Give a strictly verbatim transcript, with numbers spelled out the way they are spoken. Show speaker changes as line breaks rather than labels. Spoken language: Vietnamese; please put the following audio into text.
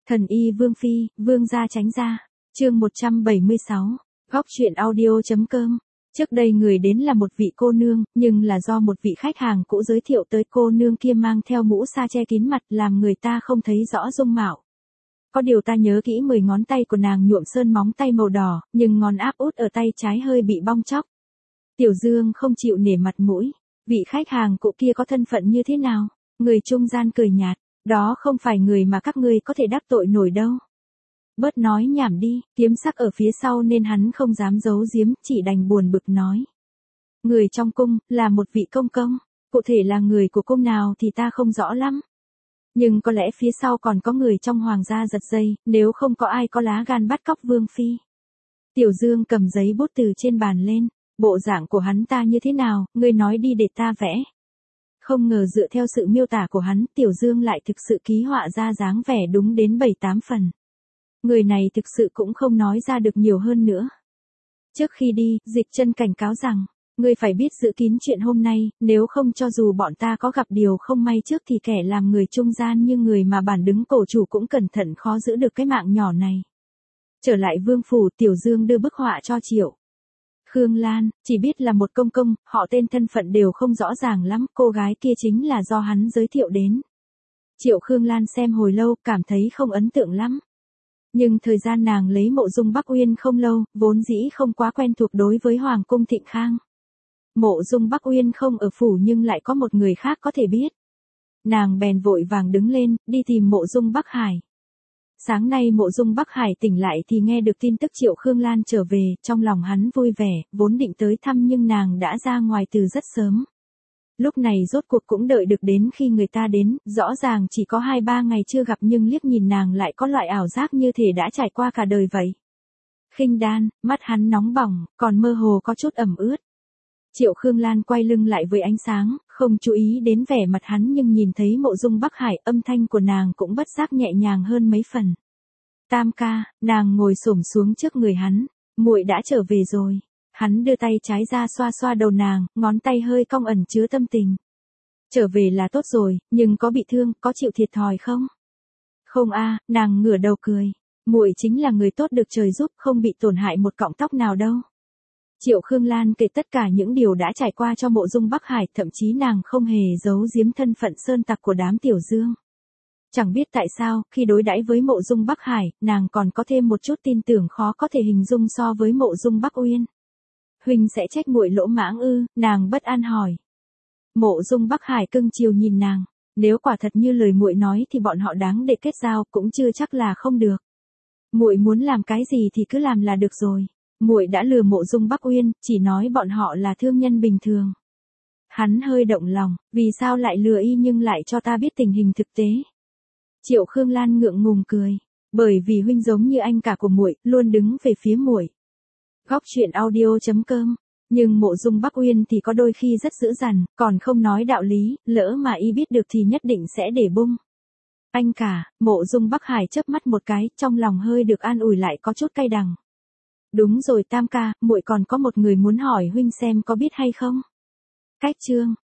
Thần y Vương Phi, Vương gia tránh ra. Chương một trăm bảy mươi sáu. Góc truyện audio.com. Trước đây người đến là một vị cô nương, nhưng là do một vị khách hàng cũ giới thiệu tới, cô nương kia mang theo mũ sa che kín mặt làm người ta không thấy rõ dung mạo. Có điều ta nhớ kỹ mười ngón tay của nàng nhuộm sơn móng tay màu đỏ, nhưng ngón áp út ở tay trái hơi bị bong tróc. Tiểu Dương không chịu nể mặt mũi. Vị khách hàng cũ kia có thân phận như thế nào? Người trung gian cười nhạt. Đó không phải người mà các ngươi có thể đắc tội nổi đâu. Bớt nói nhảm đi, kiếm sắc ở phía sau nên hắn không dám giấu giếm, chỉ đành buồn bực nói. Người trong cung, là một vị công công, cụ thể là người của cung nào thì ta không rõ lắm. Nhưng có lẽ phía sau còn có người trong hoàng gia giật dây, nếu không có ai có lá gan bắt cóc Vương Phi. Tiểu Dương cầm giấy bút từ trên bàn lên, bộ dạng của hắn ta như thế nào, ngươi nói đi để ta vẽ. Không ngờ dựa theo sự miêu tả của hắn, Tiểu Dương lại thực sự ký họa ra dáng vẻ đúng đến bảy tám phần. Người này thực sự cũng không nói ra được nhiều hơn nữa. Trước khi đi, Dịch Chân cảnh cáo rằng, ngươi phải biết giữ kín chuyện hôm nay, nếu không cho dù bọn ta có gặp điều không may trước thì kẻ làm người trung gian như người mà bản đứng cổ chủ cũng cẩn thận khó giữ được cái mạng nhỏ này. Trở lại vương phủ, Tiểu Dương đưa bức họa cho Triệu Khương Lan, chỉ biết là một công công, họ tên thân phận đều không rõ ràng lắm, cô gái kia chính là do hắn giới thiệu đến. Triệu Khương Lan xem hồi lâu, cảm thấy không ấn tượng lắm. Nhưng thời gian nàng lấy Mộ Dung Bắc Uyên không lâu, vốn dĩ không quá quen thuộc đối với Hoàng cung Thịnh Khang. Mộ Dung Bắc Uyên không ở phủ nhưng lại có một người khác có thể biết. Nàng bèn vội vàng đứng lên, đi tìm Mộ Dung Bắc Hải. Sáng nay Mộ Dung Bắc Hải tỉnh lại thì nghe được tin tức Triệu Khương Lan trở về, trong lòng hắn vui vẻ, vốn định tới thăm nhưng nàng đã ra ngoài từ rất sớm. Lúc này rốt cuộc cũng đợi được đến khi người ta đến, rõ ràng chỉ có hai ba ngày chưa gặp nhưng liếc nhìn nàng lại có loại ảo giác như thể đã trải qua cả đời vậy. Khinh đan, mắt hắn nóng bỏng, còn mơ hồ có chút ẩm ướt. Triệu Khương Lan quay lưng lại với ánh sáng, không chú ý đến vẻ mặt hắn nhưng nhìn thấy Mộ Dung Bắc Hải, âm thanh của nàng cũng bất giác nhẹ nhàng hơn mấy phần. Tam ca, nàng ngồi xổm xuống trước người hắn, muội đã trở về rồi. Hắn đưa tay trái ra xoa xoa đầu nàng, ngón tay hơi cong ẩn chứa tâm tình. Trở về là tốt rồi, nhưng có bị thương, có chịu thiệt thòi không? Không a, nàng ngửa đầu cười. Muội chính là người tốt được trời giúp, không bị tổn hại một cọng tóc nào đâu. Triệu Khương Lan kể tất cả những điều đã trải qua cho Mộ Dung Bắc Hải, thậm chí nàng không hề giấu giếm thân phận sơn tặc của đám Tiểu Dương. Chẳng biết tại sao, khi đối đãi với Mộ Dung Bắc Hải, nàng còn có thêm một chút tin tưởng khó có thể hình dung so với Mộ Dung Bắc Uyên. Huynh sẽ trách muội lỗ mãng ư? Nàng bất an hỏi. Mộ Dung Bắc Hải cưng chiều nhìn nàng, nếu quả thật như lời muội nói thì bọn họ đáng để kết giao, cũng chưa chắc là không được. Muội muốn làm cái gì thì cứ làm là được rồi. Muội đã lừa Mộ Dung Bắc Uyên, chỉ nói bọn họ là thương nhân bình thường. Hắn hơi động lòng, vì sao lại lừa y nhưng lại cho ta biết tình hình thực tế? Triệu Khương Lan ngượng ngùng cười, bởi vì huynh giống như anh cả của muội, luôn đứng về phía muội. Góc truyện audio.com. Nhưng Mộ Dung Bắc Uyên thì có đôi khi rất dữ dằn, còn không nói đạo lý, lỡ mà y biết được thì nhất định sẽ để bung. Anh cả, Mộ Dung Bắc Hải chớp mắt một cái, trong lòng hơi được an ủi lại có chút cay đắng. Đúng rồi Tam ca, muội còn có một người muốn hỏi huynh xem có biết hay không. Cách chương.